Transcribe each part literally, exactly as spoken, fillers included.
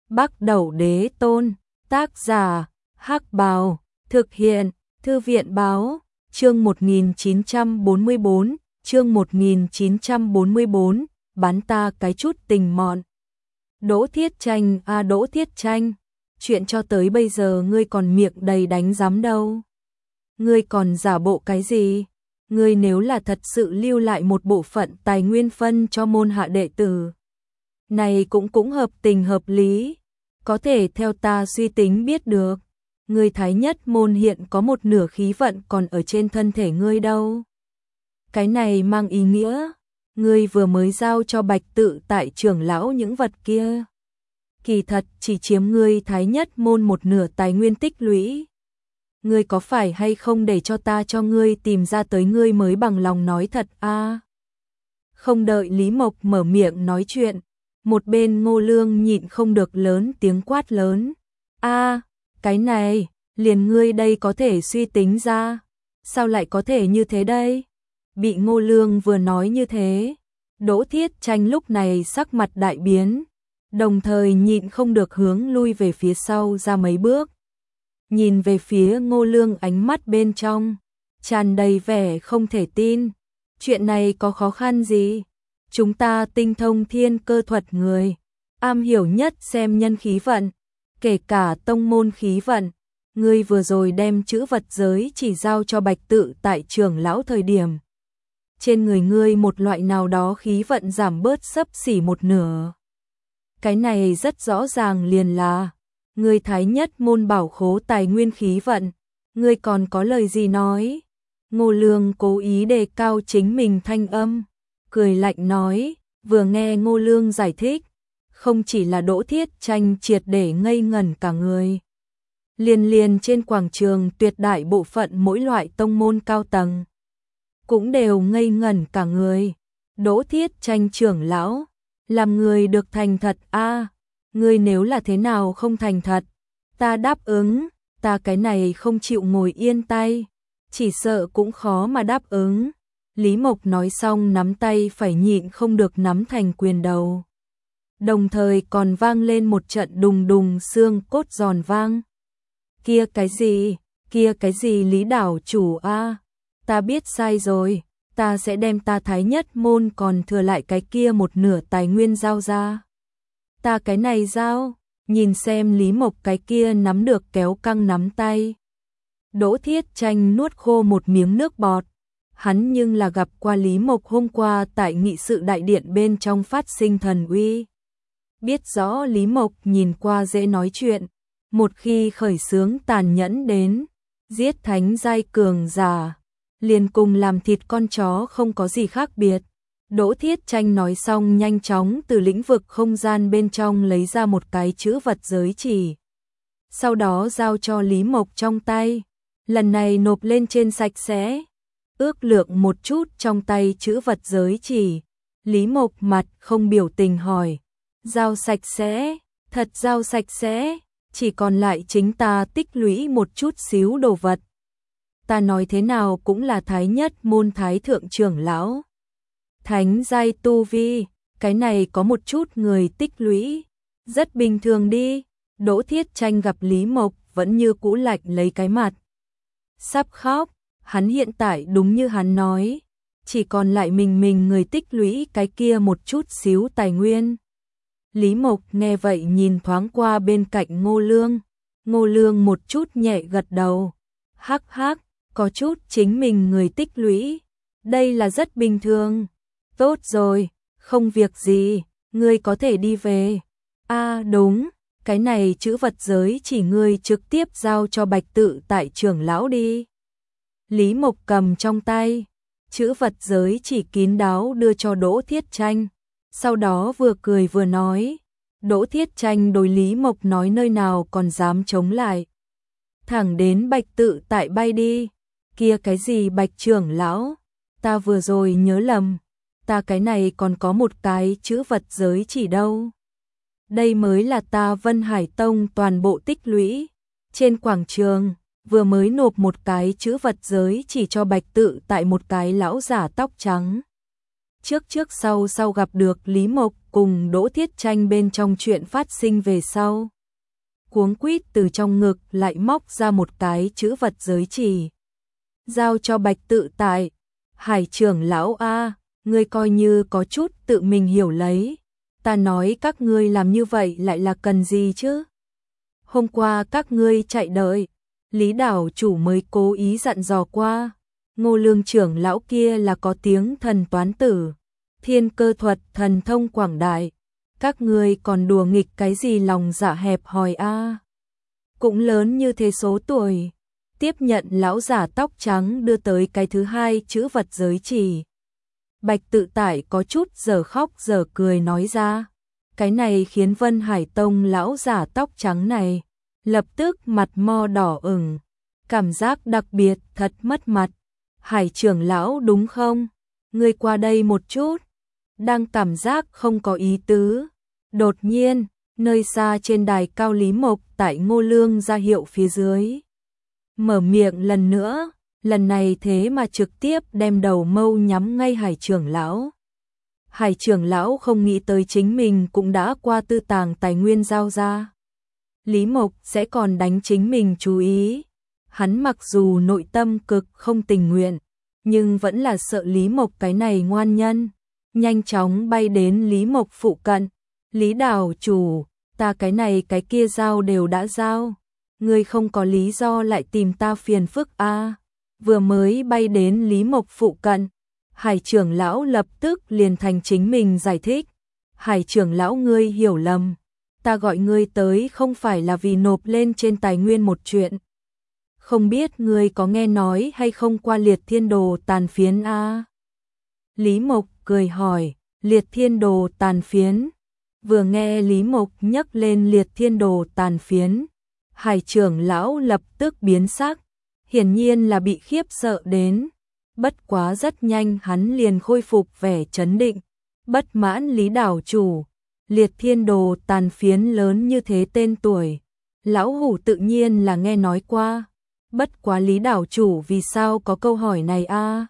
Bắc Đẩu Đế Tôn, tác giả, Hắc Bào, thực hiện, Thư viện báo, chương một nghìn chín trăm bốn mươi bốn, chương một nghìn chín trăm bốn mươi bốn, bán ta cái chút tình mọn. Đỗ Thiết Tranh à Đỗ Thiết Tranh, chuyện cho tới bây giờ ngươi còn miệng đầy đánh giám đâu. Ngươi còn giả bộ cái gì? Ngươi nếu là thật sự lưu lại một bộ phận tài nguyên phân cho môn hạ đệ tử, này cũng cũng hợp tình hợp lý, có thể theo ta suy tính biết được. Ngươi Thái Nhất môn hiện có một nửa khí vận còn ở trên thân thể ngươi đâu. Cái này mang ý nghĩa, ngươi vừa mới giao cho Bạch Tự Tại trưởng lão những vật kia, kỳ thật chỉ chiếm ngươi Thái Nhất môn một nửa tài nguyên tích lũy. Ngươi có phải hay không để cho ta cho ngươi tìm ra tới ngươi mới bằng lòng nói thật a? À? Không đợi Lý Mộc mở miệng nói chuyện, một bên Ngô Lương nhịn không được lớn tiếng quát lớn. A, à, cái này, liền ngươi đây có thể suy tính ra, sao lại có thể như thế đây? Bị Ngô Lương vừa nói như thế, Đỗ Thiết Tranh lúc này sắc mặt đại biến, đồng thời nhịn không được hướng lui về phía sau ra mấy bước. Nhìn về phía Ngô Lương ánh mắt bên trong tràn đầy vẻ không thể tin. Chuyện này có khó khăn gì? Chúng ta tinh thông thiên cơ thuật người, am hiểu nhất xem nhân khí vận, kể cả tông môn khí vận. Ngươi vừa rồi đem chữ vật giới chỉ giao cho Bạch Tự Tại trưởng lão thời điểm, trên người ngươi một loại nào đó khí vận giảm bớt xấp xỉ một nửa. Cái này rất rõ ràng liền là ngươi Thái Nhất môn bảo khố tài nguyên khí vận, ngươi còn có lời gì nói? Ngô Lương cố ý đề cao chính mình thanh âm, cười lạnh nói. Vừa nghe Ngô Lương giải thích, không chỉ là Đỗ Thiết Tranh triệt để ngây ngẩn cả người, liền liền trên quảng trường tuyệt đại bộ phận mỗi loại tông môn cao tầng cũng đều ngây ngẩn cả người. Đỗ Thiết Tranh trưởng lão, làm người được thành thật a, à, ngươi nếu là thế nào không thành thật, ta đáp ứng, ta cái này không chịu ngồi yên tay, chỉ sợ cũng khó mà đáp ứng. Lý Mộc nói xong nắm tay phải nhịn không được nắm thành quyền đầu, đồng thời còn vang lên một trận đùng đùng xương cốt giòn vang. Kia cái gì, kia cái gì Lý đảo chủ a, à? Ta biết sai rồi, ta sẽ đem ta Thái Nhất môn còn thừa lại cái kia một nửa tài nguyên giao ra. Ta cái này giao, nhìn xem Lý Mộc cái kia nắm được kéo căng nắm tay. Đỗ Thiết Tranh nuốt khô một miếng nước bọt, hắn nhưng là gặp qua Lý Mộc hôm qua tại nghị sự đại điện bên trong phát sinh thần uy. Biết rõ Lý Mộc nhìn qua dễ nói chuyện, một khi khởi xướng tàn nhẫn đến giết thánh giai cường giả, liền cùng làm thịt con chó không có gì khác biệt. Đỗ Thiết Tranh nói xong nhanh chóng từ lĩnh vực không gian bên trong lấy ra một cái chữ vật giới chỉ, sau đó giao cho Lý Mộc trong tay, lần này nộp lên trên sạch sẽ. Ước lượng một chút trong tay chữ vật giới chỉ, Lý Mộc mặt không biểu tình hỏi, giao sạch sẽ, thật giao sạch sẽ, chỉ còn lại chính ta tích lũy một chút xíu đồ vật. Ta nói thế nào cũng là Thái Nhất môn Thái thượng trưởng lão, thánh giai tu vi, cái này có một chút người tích lũy, rất bình thường đi. Đỗ Thiết Tranh gặp Lý Mộc vẫn như cũ lạnh lấy cái mặt, sắp khóc. Hắn hiện tại đúng như hắn nói, chỉ còn lại mình mình người tích lũy cái kia một chút xíu tài nguyên. Lý Mộc nghe vậy nhìn thoáng qua bên cạnh Ngô Lương, Ngô Lương một chút nhẹ gật đầu, hắc hắc, có chút chính mình người tích lũy, đây là rất bình thường. Tốt rồi, không việc gì, ngươi có thể đi về. A à, đúng, cái này chữ vật giới chỉ ngươi trực tiếp giao cho Bạch Tự Tại trưởng lão đi. Lý Mộc cầm trong tay chữ vật giới chỉ kín đáo đưa cho Đỗ Thiết Tranh, sau đó vừa cười vừa nói. Đỗ Thiết Tranh đối Lý Mộc nói nơi nào còn dám chống lại, thẳng đến Bạch Tự Tại bay đi. Kia cái gì Bạch trưởng lão, ta vừa rồi nhớ lầm, ta cái này còn có một cái chữ vật giới chỉ đâu. Đây mới là ta Vân Hải Tông toàn bộ tích lũy. Trên quảng trường vừa mới nộp một cái chữ vật giới chỉ cho Bạch Tự Tại một cái lão giả tóc trắng. Trước trước sau sau gặp được Lý Mộc cùng Đỗ Thiết Tranh bên trong chuyện phát sinh về sau. Cuống quýt từ trong ngực lại móc ra một cái chữ vật giới chỉ. Giao cho Bạch Tự Tại. Hải trưởng lão a, ngươi coi như có chút tự mình hiểu lấy. Ta nói các ngươi làm như vậy lại là cần gì chứ? Hôm qua các ngươi chạy đợi, Lý đảo chủ mới cố ý dặn dò qua. Ngô Lương trưởng lão kia là có tiếng thần toán tử, thiên cơ thuật thần thông quảng đại. Các ngươi còn đùa nghịch cái gì lòng dạ hẹp hòi a? Cũng lớn như thế số tuổi. Tiếp nhận lão giả tóc trắng đưa tới cái thứ hai chữ vật giới chỉ. Bạch Tự Tại có chút giờ khóc giờ cười nói ra. Cái này khiến Vân Hải Tông lão giả tóc trắng này lập tức mặt mo đỏ ửng, cảm giác đặc biệt thật mất mặt. Hải trưởng lão đúng không? Ngươi qua đây một chút. Đang cảm giác không có ý tứ. Đột nhiên, nơi xa trên đài cao Lý Mộc tại Ngô Lương ra hiệu phía dưới. Mở miệng lần nữa, lần này thế mà trực tiếp đem đầu mâu nhắm ngay Hải trưởng lão. Hải trưởng lão không nghĩ tới chính mình cũng đã qua tư tàng tài nguyên giao ra. Lý Mộc sẽ còn đánh chính mình chú ý. Hắn mặc dù nội tâm cực không tình nguyện, nhưng vẫn là sợ Lý Mộc cái này ngoan nhân. Nhanh chóng bay đến Lý Mộc phụ cận. Lý đảo chủ, ta cái này cái kia giao đều đã giao. Ngươi không có lý do lại tìm ta phiền phức a. À. Vừa mới bay đến Lý Mộc phụ cận, Hải trưởng lão lập tức liền thành chính mình giải thích. Hải trưởng lão ngươi hiểu lầm, ta gọi ngươi tới không phải là vì nộp lên trên tài nguyên một chuyện. Không biết ngươi có nghe nói hay không qua Liệt Thiên Đồ tàn phiến a? À? Lý Mộc cười hỏi, Liệt Thiên Đồ tàn phiến. Vừa nghe Lý Mộc nhắc lên Liệt Thiên Đồ tàn phiến, Hải trưởng lão lập tức biến sắc, hiển nhiên là bị khiếp sợ đến. Bất quá rất nhanh hắn liền khôi phục vẻ trấn định. Bất mãn Lý đảo chủ, Liệt Thiên Đồ tàn phiến lớn như thế tên tuổi, lão hủ tự nhiên là nghe nói qua. Bất quá Lý đảo chủ vì sao có câu hỏi này a? À?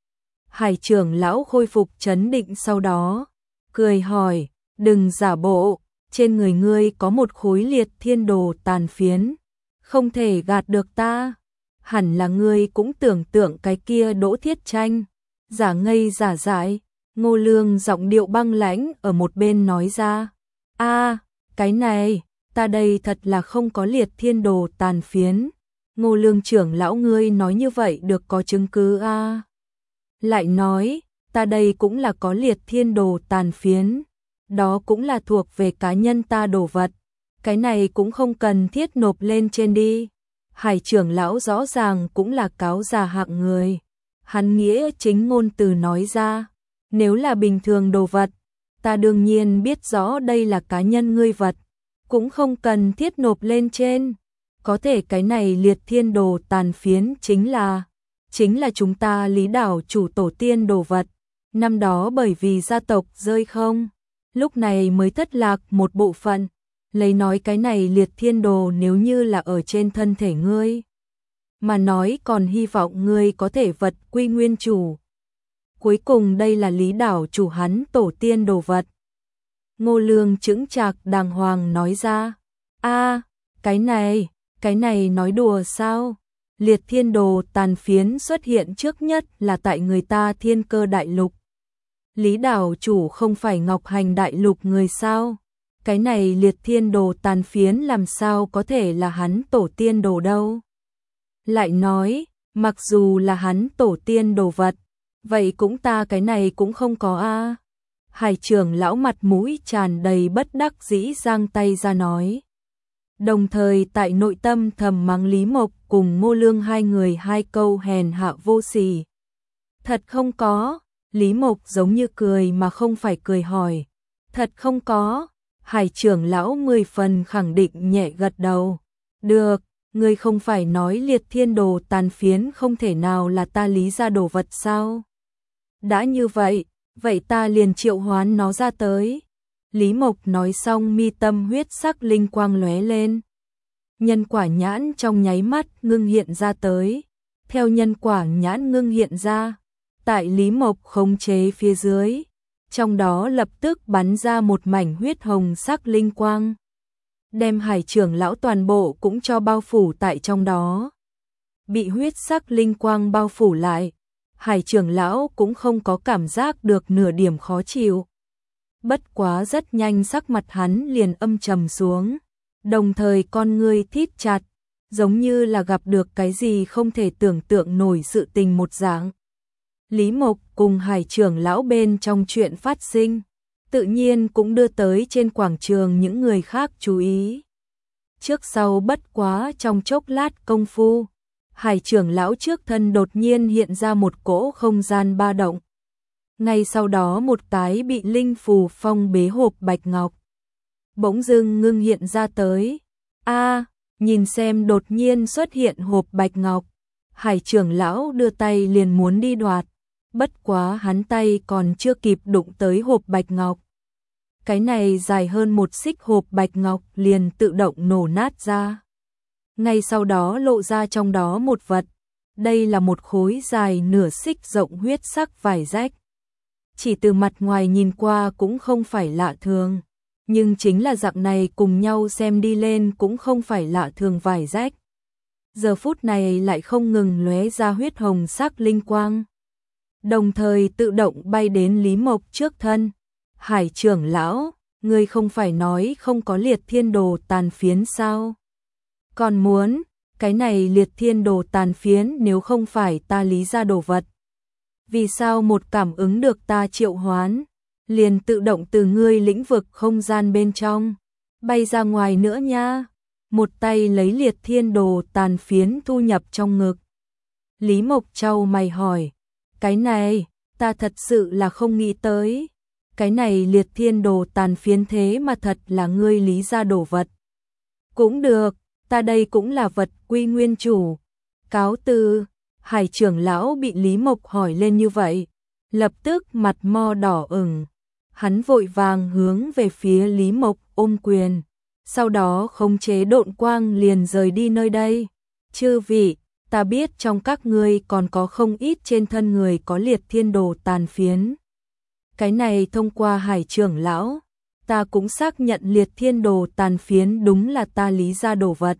Hải trưởng lão khôi phục trấn định sau đó, cười hỏi, đừng giả bộ, trên người ngươi có một khối Liệt Thiên Đồ tàn phiến, không thể gạt được ta. Hẳn là ngươi cũng tưởng tượng cái kia Đỗ Thiết Tranh, giả ngây giả dại. Ngô Lương giọng điệu băng lãnh ở một bên nói ra, a, cái này, ta đây thật là không có Liệt Thiên Đồ tàn phiến. Ngô Lương trưởng lão ngươi nói như vậy được có chứng cứ a? À? Lại nói, ta đây cũng là có Liệt Thiên Đồ tàn phiến, đó cũng là thuộc về cá nhân ta đồ vật, cái này cũng không cần thiết nộp lên trên đi. Hải trưởng lão rõ ràng cũng là cáo già hạng người, hắn nghĩa chính ngôn từ nói ra, nếu là bình thường đồ vật, ta đương nhiên biết rõ đây là cá nhân ngươi vật, cũng không cần thiết nộp lên trên. Có thể cái này Liệt Thiên Đồ tàn phiến chính là, chính là chúng ta Lý đảo chủ tổ tiên đồ vật. Năm đó bởi vì gia tộc rơi không, lúc này mới thất lạc một bộ phận. Lấy nói cái này Liệt Thiên Đồ nếu như là ở trên thân thể ngươi, mà nói còn hy vọng ngươi có thể vật quy nguyên chủ. Cuối cùng đây là Lý đảo chủ hắn tổ tiên đồ vật. Ngô Lương chững chạc đàng hoàng nói ra, a, cái này, cái này nói đùa sao? Liệt Thiên Đồ tàn phiến xuất hiện trước nhất là tại người ta Thiên Cơ Đại Lục. Lý đảo chủ không phải Ngọc Hành Đại Lục người sao? Cái này Liệt Thiên Đồ tàn phiến làm sao có thể là hắn tổ tiên đồ đâu? Lại nói, mặc dù là hắn tổ tiên đồ vật, vậy cũng ta cái này cũng không có a. À. Hải trưởng lão mặt mũi tràn đầy bất đắc dĩ giang tay ra nói. Đồng thời tại nội tâm thầm mắng Lý Mộc cùng Ngô Lương hai người hai câu hèn hạ vô sỉ. Thật không có, Lý Mộc giống như cười mà không phải cười hỏi. Thật không có, Hải trưởng lão mười phần khẳng định nhẹ gật đầu. Được, ngươi không phải nói Liệt Thiên Đồ tàn phiến không thể nào là ta Lý gia đồ vật sao? Đã như vậy, vậy ta liền triệu hoán nó ra tới. Lý Mộc nói xong mi tâm huyết sắc linh quang lóe lên. Nhân quả nhãn trong nháy mắt ngưng hiện ra tới. Theo nhân quả nhãn ngưng hiện ra, tại Lý Mộc khống chế phía dưới, trong đó lập tức bắn ra một mảnh huyết hồng sắc linh quang, đem Hải trưởng lão toàn bộ cũng cho bao phủ tại trong đó. Bị huyết sắc linh quang bao phủ lại, Hải trưởng lão cũng không có cảm giác được nửa điểm khó chịu. Bất quá rất nhanh sắc mặt hắn liền âm trầm xuống, đồng thời con ngươi thít chặt, giống như là gặp được cái gì không thể tưởng tượng nổi sự tình một dạng. Lý Mộc cùng Hải trưởng lão bên trong chuyện phát sinh, tự nhiên cũng đưa tới trên quảng trường những người khác chú ý. Trước sau bất quá trong chốc lát công phu, Hải trưởng lão trước thân đột nhiên hiện ra một cỗ không gian ba động. Ngay sau đó một cái bị linh phù phong bế hộp bạch ngọc bỗng dưng ngưng hiện ra tới. A, nhìn xem đột nhiên xuất hiện hộp bạch ngọc, Hải trưởng lão đưa tay liền muốn đi đoạt, bất quá hắn tay còn chưa kịp đụng tới hộp bạch ngọc. Cái này dài hơn một xích hộp bạch ngọc liền tự động nổ nát ra. Ngay sau đó lộ ra trong đó một vật, đây là một khối dài nửa xích rộng huyết sắc vải rách. Chỉ từ mặt ngoài nhìn qua cũng không phải lạ thường, nhưng chính là dạng này cùng nhau xem đi lên cũng không phải lạ thường vải rách. Giờ phút này lại không ngừng lóe ra huyết hồng sắc linh quang, đồng thời tự động bay đến Lý Mộc trước thân. Hải trưởng lão, ngươi không phải nói không có liệt thiên đồ tàn phiến sao? Còn muốn, cái này liệt thiên đồ tàn phiến nếu không phải ta lý ra đồ vật, vì sao một cảm ứng được ta triệu hoán, liền tự động từ ngươi lĩnh vực không gian bên trong, bay ra ngoài nữa nha? Một tay lấy liệt thiên đồ tàn phiến thu nhập trong ngực. Lý Mộc chau mày hỏi, cái này, ta thật sự là không nghĩ tới. Cái này liệt thiên đồ tàn phiến thế mà thật là ngươi lý ra đồ vật. Cũng được, ta đây cũng là vật quy nguyên chủ. Cáo từ. Hải trưởng lão bị Lý Mộc hỏi lên như vậy, lập tức mặt mo đỏ ửng. Hắn vội vàng hướng về phía Lý Mộc ôm quyền, sau đó khống chế độn quang liền rời đi nơi đây. Chư vị, ta biết trong các ngươi còn có không ít trên thân người có liệt thiên đồ tàn phiến. Cái này thông qua Hải trưởng lão, ta cũng xác nhận liệt thiên đồ tàn phiến đúng là ta lý ra đồ vật.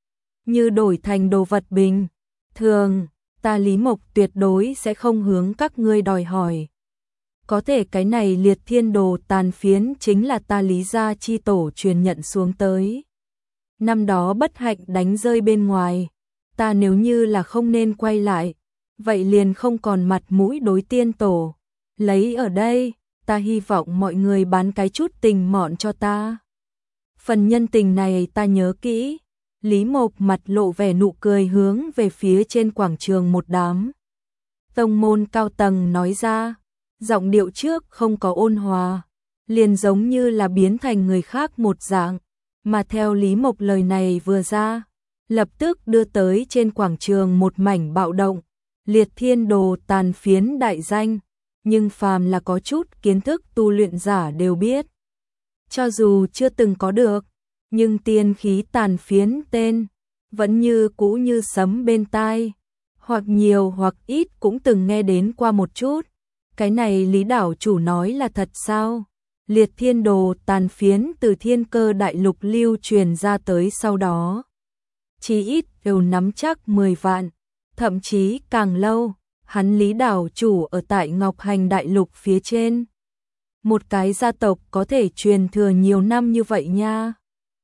Như đổi thành đồ vật bình thường, ta Lý Mộc tuyệt đối sẽ không hướng các ngươi đòi hỏi. Có thể cái này liệt thiên đồ tàn phiến chính là ta lý gia chi tổ truyền nhận xuống tới. Năm đó bất hạnh đánh rơi bên ngoài, ta nếu như là không nên quay lại, vậy liền không còn mặt mũi đối tiên tổ. Lấy ở đây, ta hy vọng mọi người bán cái chút tình mọn cho ta. Phần nhân tình này ta nhớ kỹ. Lý Mộc mặt lộ vẻ nụ cười hướng về phía trên quảng trường một đám tông môn cao tầng nói ra, giọng điệu trước không có ôn hòa, liền giống như là biến thành người khác một dạng, mà theo Lý Mộc lời này vừa ra, lập tức đưa tới trên quảng trường một mảnh bạo động. Liệt thiên đồ tàn phiến đại danh, nhưng phàm là có chút kiến thức tu luyện giả đều biết. Cho dù chưa từng có được, nhưng tiên khí tàn phiến tên vẫn như cũ như sấm bên tai, hoặc nhiều hoặc ít cũng từng nghe đến qua một chút. Cái này Lý đảo chủ nói là thật sao? Liệt thiên đồ tàn phiến từ Thiên Cơ đại lục lưu truyền ra tới sau đó, chí ít đều nắm chắc mười vạn, thậm chí càng lâu. Hắn Lý đảo chủ ở tại Ngọc Hành đại lục phía trên, một cái gia tộc có thể truyền thừa nhiều năm như vậy nha.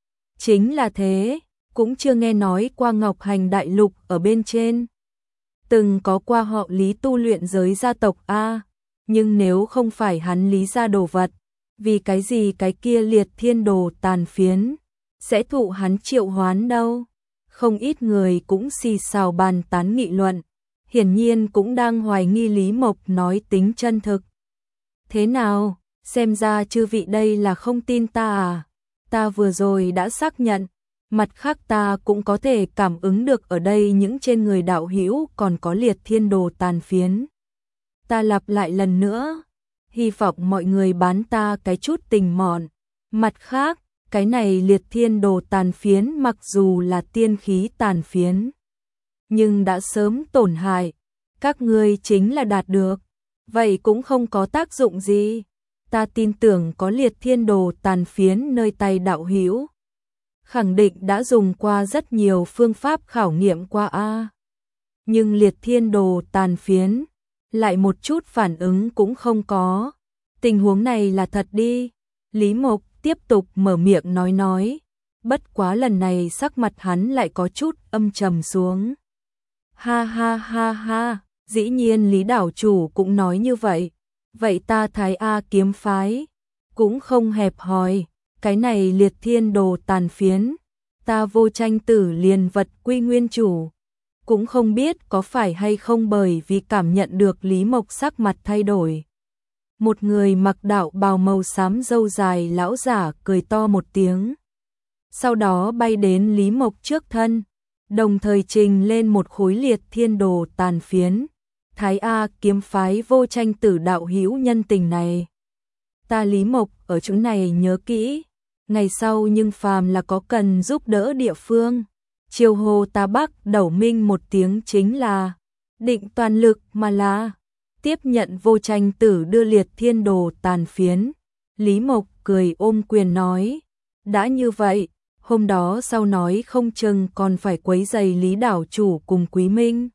Chính là thế, cũng chưa nghe nói qua Ngọc Hành đại lục ở bên trên từng có qua họ Lý tu luyện giới gia tộc a. Nhưng nếu không phải hắn Lý ra đồ vật, vì cái gì cái kia liệt thiên đồ tàn phiến sẽ thụ hắn triệu hoán đâu? Không ít người cũng xì xào bàn tán nghị luận, hiển nhiên cũng đang hoài nghi Lý Mộc nói tính chân thực. Thế nào, xem ra chư vị đây là không tin ta à? Ta vừa rồi đã xác nhận, mặt khác ta cũng có thể cảm ứng được ở đây những trên người đạo hữu còn có liệt thiên đồ tàn phiến. Ta lặp lại lần nữa, hy vọng mọi người bán ta cái chút tình mọn. Mặt khác, cái này liệt thiên đồ tàn phiến mặc dù là tiên khí tàn phiến, nhưng đã sớm tổn hại, các ngươi chính là đạt được, vậy cũng không có tác dụng gì. ta tin tưởng có liệt thiên đồ tàn phiến nơi tay đạo hữu. Khẳng định đã dùng qua rất nhiều phương pháp khảo nghiệm qua a. Nhưng liệt thiên đồ tàn phiến lại một chút phản ứng cũng không có. Tình huống này là thật đi. Lý Mộc tiếp tục mở miệng nói nói. Bất quá lần này sắc mặt hắn lại có chút âm trầm xuống. Ha ha ha ha, dĩ nhiên Lý đảo chủ cũng nói như vậy. Vậy ta Thái A kiếm phái cũng không hẹp hòi. Cái này liệt thiên đồ tàn phiến, ta Vô Tranh Tử liền vật quy nguyên chủ. Cũng không biết có phải hay không bởi vì cảm nhận được Lý Mộc sắc mặt thay đổi. Một người mặc đạo bào màu xám râu dài lão giả cười to một tiếng. Sau đó bay đến Lý Mộc trước thân, đồng thời trình lên một khối liệt thiên đồ tàn phiến. Thái A kiếm phái Vô Tranh Tử đạo hữu nhân tình này. Ta Lý Mộc ở chỗ này nhớ kỹ. Ngày sau nhưng phàm là có cần giúp đỡ địa phương. Chiêu hô ta Bắc Đẩu Minh một tiếng chính là định toàn lực mà là. Tiếp nhận Vô Tranh Tử đưa liệt thiên đồ tàn phiến. Lý Mộc cười ôm quyền nói. Đã như vậy, hôm đó sau nói không chừng còn phải quấy giày Lý đảo chủ cùng Quý Minh.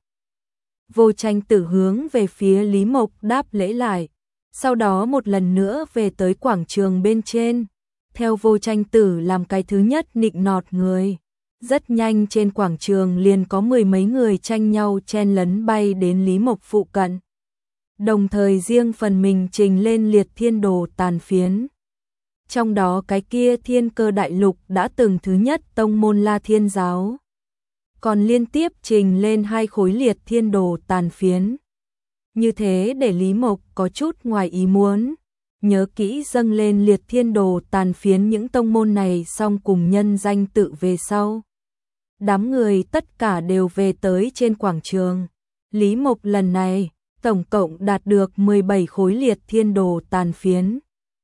Vô Tranh Tử hướng về phía Lý Mộc đáp lễ lại. Sau đó một lần nữa về tới quảng trường bên trên. Theo Vô Tranh Tử làm cái thứ nhất nịnh nọt người. Rất nhanh trên quảng trường liền có mười mấy người tranh nhau chen lấn bay đến Lý Mộc phụ cận. Đồng thời riêng phần mình trình lên liệt thiên đồ tàn phiến. Trong đó cái kia Thiên Cơ Đại Lục đã từng thứ nhất tông môn La Thiên Giáo. Còn liên tiếp trình lên hai khối liệt thiên đồ tàn phiến. Như thế để Lý Mộc có chút ngoài ý muốn. Nhớ kỹ dâng lên liệt thiên đồ tàn phiến những tông môn này xong cùng nhân danh tự về sau. Đám người tất cả đều về tới trên quảng trường. Lý Mộc lần này tổng cộng đạt được mười bảy khối liệt thiên đồ tàn phiến.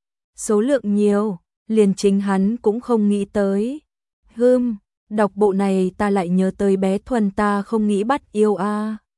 Số lượng nhiều, liền chính hắn cũng không nghĩ tới. Hừm, đọc bộ này ta lại nhớ tới bé Thuần ta không nghĩ bắt yêu a.